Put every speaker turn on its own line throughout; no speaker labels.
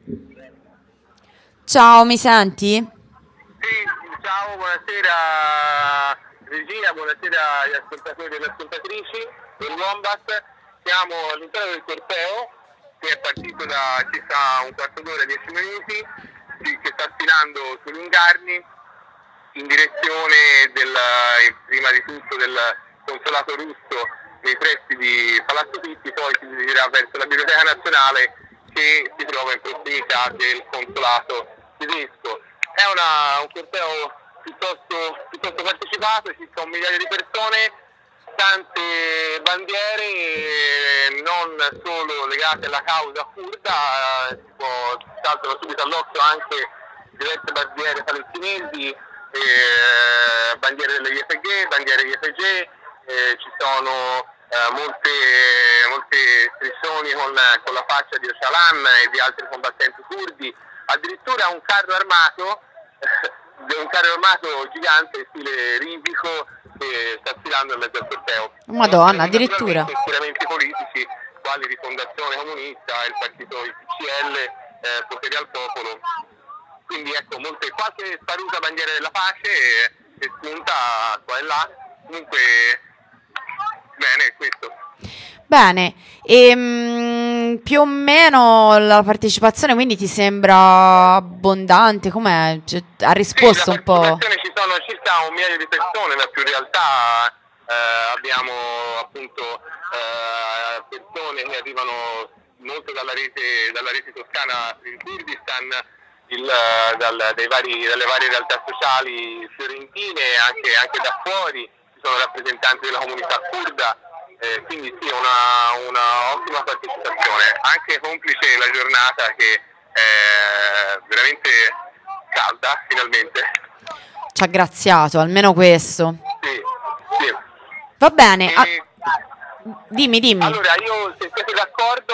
Ciao, mi senti?
Sì, ciao, buonasera Regina, buonasera agli ascoltatori e alle ascoltatrici del Wombat. Siamo all'interno del corteo che è partito da circa un quarto d'ora, 10 minuti, che sta sfilando su Lungarni in direzione prima di tutto del consolato russo nei pressi di Palazzo Pitti, poi si dirigirà verso la Biblioteca Nazionale che si trova in prossimità del consolato tedesco. È un corteo piuttosto partecipato, circa 1 migliaio di persone, tante bandiere non solo legate alla causa kurda, saltano subito all'occhio anche diverse bandiere palestinesi, bandiere delle YPG, bandiere YPG, ci sono molte striscioni con la faccia di Öcalan e di altri combattenti curdi, addirittura un carro armato gigante stile ribico che sta sfilando in mezzo al corteo.
Madonna, addirittura.
Schieramenti politici quali Rifondazione Comunista e il partito IPCL, Potere al Popolo. Quindi ecco, qualche sparuta bandiera della pace che spunta qua e là. Comunque bene, questo.
Bene, più o meno la partecipazione quindi ti sembra abbondante? Com'è? Cioè, ha risposto un
Sì, la
po'?
partecipazione ci sono circa 1 migliaio di persone, ma più in realtà abbiamo appunto persone che arrivano molto dalle reti toscana in Kurdistan, dalle varie realtà sociali fiorentine, anche da fuori, ci sono rappresentanti della comunità kurda. Quindi sì, una ottima partecipazione, anche complice la giornata che è veramente calda finalmente.
Ci ha graziato, almeno questo.
Sì, sì.
Va bene,
E,
dimmi.
allora io, se siete d'accordo,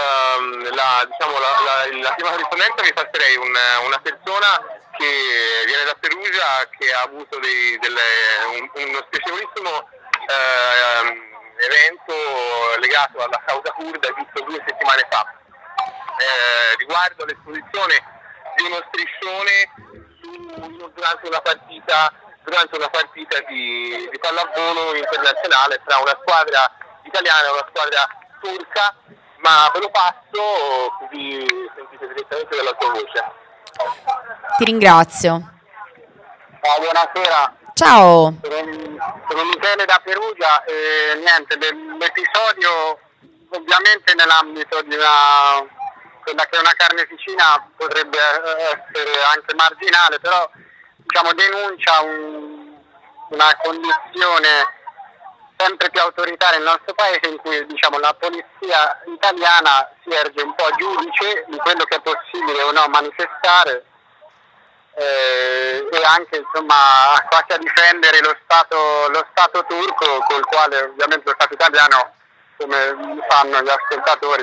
la prima corrispondenza mi passerei una persona che viene da Perugia, che ha avuto uno spiacevolissimo evento legato alla causa kurda giusto 2 settimane fa, riguardo l'esposizione di uno striscione durante una partita di pallavolo internazionale tra una squadra italiana e una squadra turca, ma ve lo passo così sentite direttamente dalla sua voce.
Ti ringrazio.
Buonasera.
Ciao.
Sono Michele da Perugia e niente, l'episodio ovviamente nell'ambito di quella che è una carneficina potrebbe essere anche marginale, però diciamo denuncia una condizione sempre più autoritaria nel nostro paese, in cui diciamo la polizia italiana si erge un po' giudice di quello che è possibile o no manifestare, e anche insomma quasi a difendere lo Stato turco, col quale ovviamente lo Stato italiano, come fanno gli ascoltatori,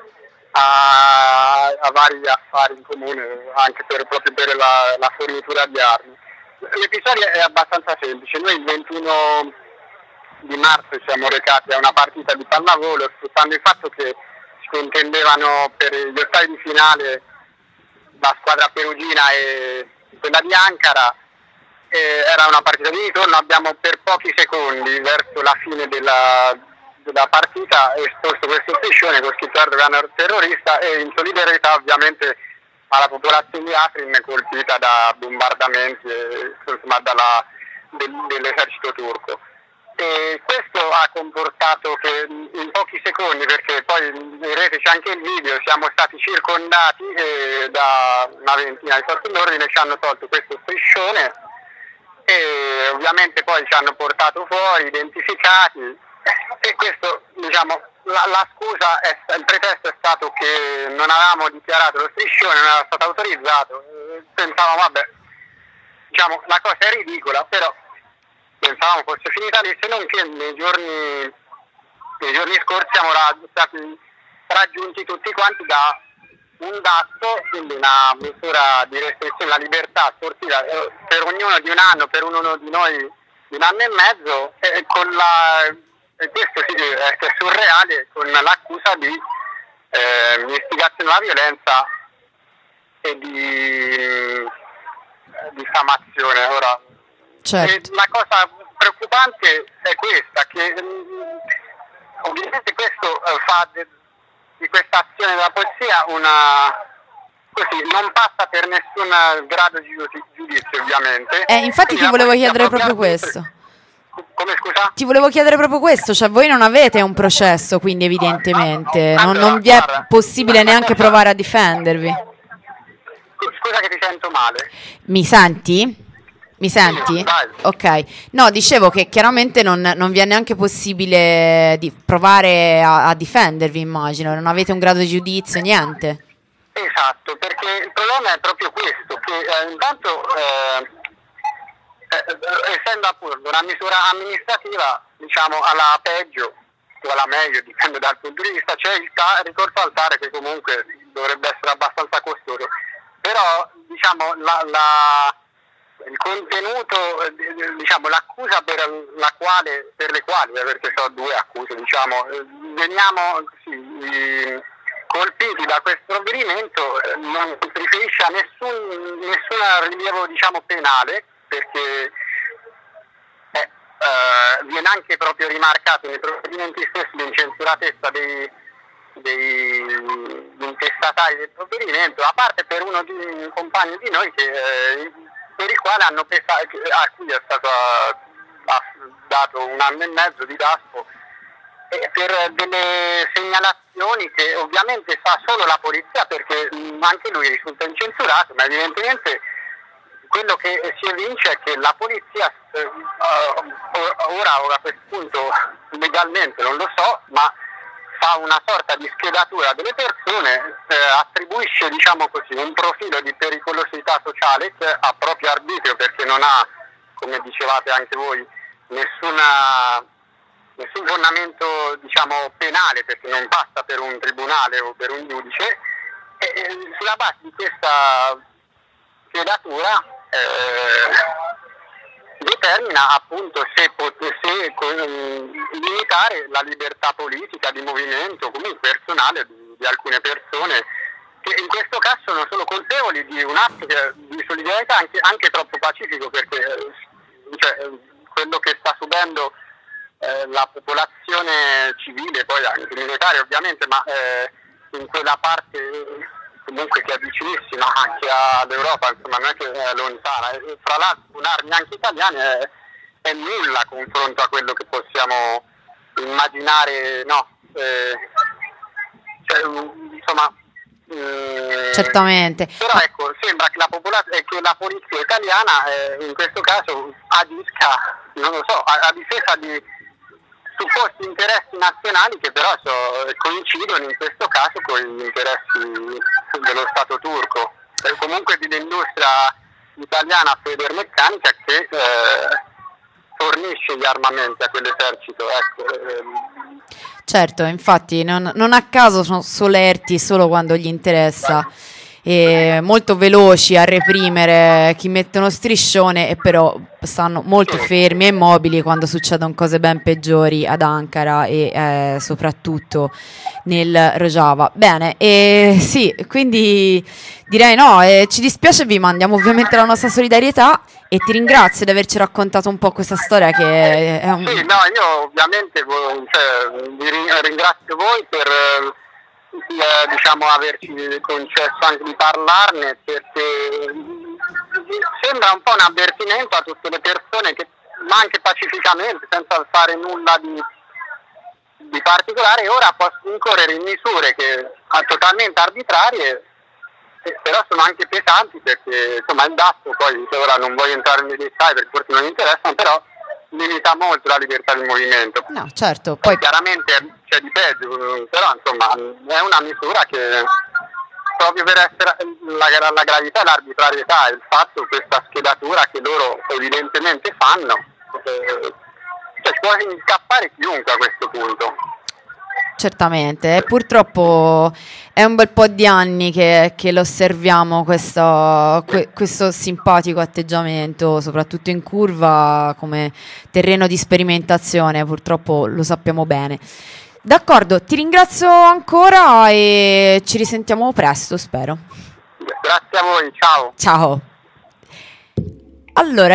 ha vari affari in comune anche proprio per la fornitura di armi. L'episodio è abbastanza semplice. Noi il 21 di marzo siamo recati a una partita di pallavolo, sfruttando il fatto che si contendevano per gli ottavi di finale la squadra perugina e quella di Ankara. Era una partita di ritorno. Abbiamo per pochi secondi verso la fine della partita esposto questo striscione con scritto Erdogan terrorista, e in solidarietà ovviamente alla popolazione di Afrin colpita da bombardamenti insomma dell'esercito turco. E questo ha comportato che in pochi secondi, perché poi in rete c'è anche il video, siamo stati circondati da una ventina di forze dell'ordine, ci hanno tolto questo striscione e ovviamente poi ci hanno portato fuori, identificati, e questo diciamo la scusa, il pretesto è stato che non avevamo dichiarato lo striscione, non era stato autorizzato. Pensavamo vabbè, diciamo la cosa è ridicola, però pensavamo fosse finita lì, se non che nei giorni scorsi siamo stati raggiunti tutti quanti da un DASPO, quindi una misura di restrizione alla libertà sportiva per ognuno di un anno, per ognuno di noi di un anno e mezzo, e questo sì è surreale, con l'accusa di istigazione alla violenza e di diffamazione. Ora,
Certo.
la cosa preoccupante è questa, che ovviamente questo fa di questa azione della polizia così, non passa per nessun grado di giudizio, ovviamente.
Infatti
Quindi
ti
la
volevo
polizia
chiedere proprio
propriamente-
questo.
Come, scusa?
Ti volevo chiedere proprio questo, cioè voi non avete un processo, quindi evidentemente
Allora,
non vi è
guarda,
possibile
la
neanche
cosa-
provare a difendervi.
Scusa che ti sento male.
Mi senti? Mi senti?
Sì, vai.
Ok. No, dicevo che chiaramente non vi è neanche possibile di provare a difendervi, immagino, non avete un grado di giudizio, niente.
Esatto, perché il problema è proprio questo, che intanto essendo appunto una misura amministrativa, diciamo alla peggio o alla meglio, dipende dal punto di vista, c'è il ricorso al TAR che comunque dovrebbe essere abbastanza costoso, però diciamo il contenuto, diciamo l'accusa per le quali, perché sono due accuse, diciamo, veniamo colpiti da questo provvedimento, non si riferisce a nessun rilievo, diciamo, penale, perché viene anche proprio rimarcato nei provvedimenti stessi l'incensuratezza dei intestatari del provvedimento, a parte per un compagno di noi per il quale a cui è stato dato 1 anno e mezzo di daspo per delle segnalazioni che ovviamente fa solo la polizia, perché anche lui risulta incensurato, ma evidentemente quello che si evince è che la polizia ora a questo punto legalmente non lo so, ma fa una sorta di schedatura delle persone, attribuisce, diciamo così, un profilo di pericolosità sociale a proprio arbitrio, perché non ha, come dicevate anche voi, nessun fondamento, diciamo, penale, perché non passa per un tribunale o per un giudice, e sulla base di questa schedatura determina appunto se limitare la libertà politica di movimento, comunque personale, di alcune persone, che in questo caso sono solo colpevoli di un atto di solidarietà anche troppo pacifico, perché quello che sta subendo la popolazione civile, poi anche militare ovviamente, ma in quella parte comunque che è vicinissima anche all'Europa, insomma non è che è lontana, e fra l'altro con armi anche italiane è nulla a confronto a quello che possiamo immaginare, no?
Certamente.
Però ecco, sembra che la polizia italiana in questo caso agisca, non lo so, a difesa di supposti interessi nazionali che però coincidono in questo caso con gli interessi dello Stato turco, e comunque dell'industria italiana Federmeccanica che fornisce gli armamenti a quell'esercito. Ecco.
Certo, infatti non a caso sono solerti solo quando gli interessa, e molto veloci a reprimere chi mette uno striscione, e però stanno molto fermi e immobili quando succedono cose ben peggiori ad Ankara e soprattutto nel Rojava. Bene, sì, quindi direi no, ci dispiace, vi mandiamo ovviamente la nostra solidarietà e ti ringrazio di averci raccontato un po' questa storia che è un...
Sì, no, io ovviamente vi ringrazio voi per diciamo averci concesso anche di parlarne, perché sembra un po' un avvertimento a tutte le persone che, ma anche pacificamente, senza fare nulla di particolare, ora possono incorrere in misure che totalmente arbitrarie, però sono anche pesanti, perché insomma il DASPO, poi ora non voglio entrare nei dettagli perché forse non mi interessano, però limita molto la libertà di movimento.
No, certo, poi
chiaramente c'è di peggio, però insomma è una misura che proprio per essere la gravità e l'arbitrarietà, il fatto, questa schedatura che loro evidentemente fanno, ci può incappare chiunque a questo punto.
certamente, e purtroppo è un bel po' di anni che lo osserviamo questo simpatico atteggiamento, soprattutto in curva come terreno di sperimentazione, purtroppo lo sappiamo bene. D'accordo, ti ringrazio ancora e ci risentiamo presto, spero.
Grazie a voi, ciao.
Ciao. Allora,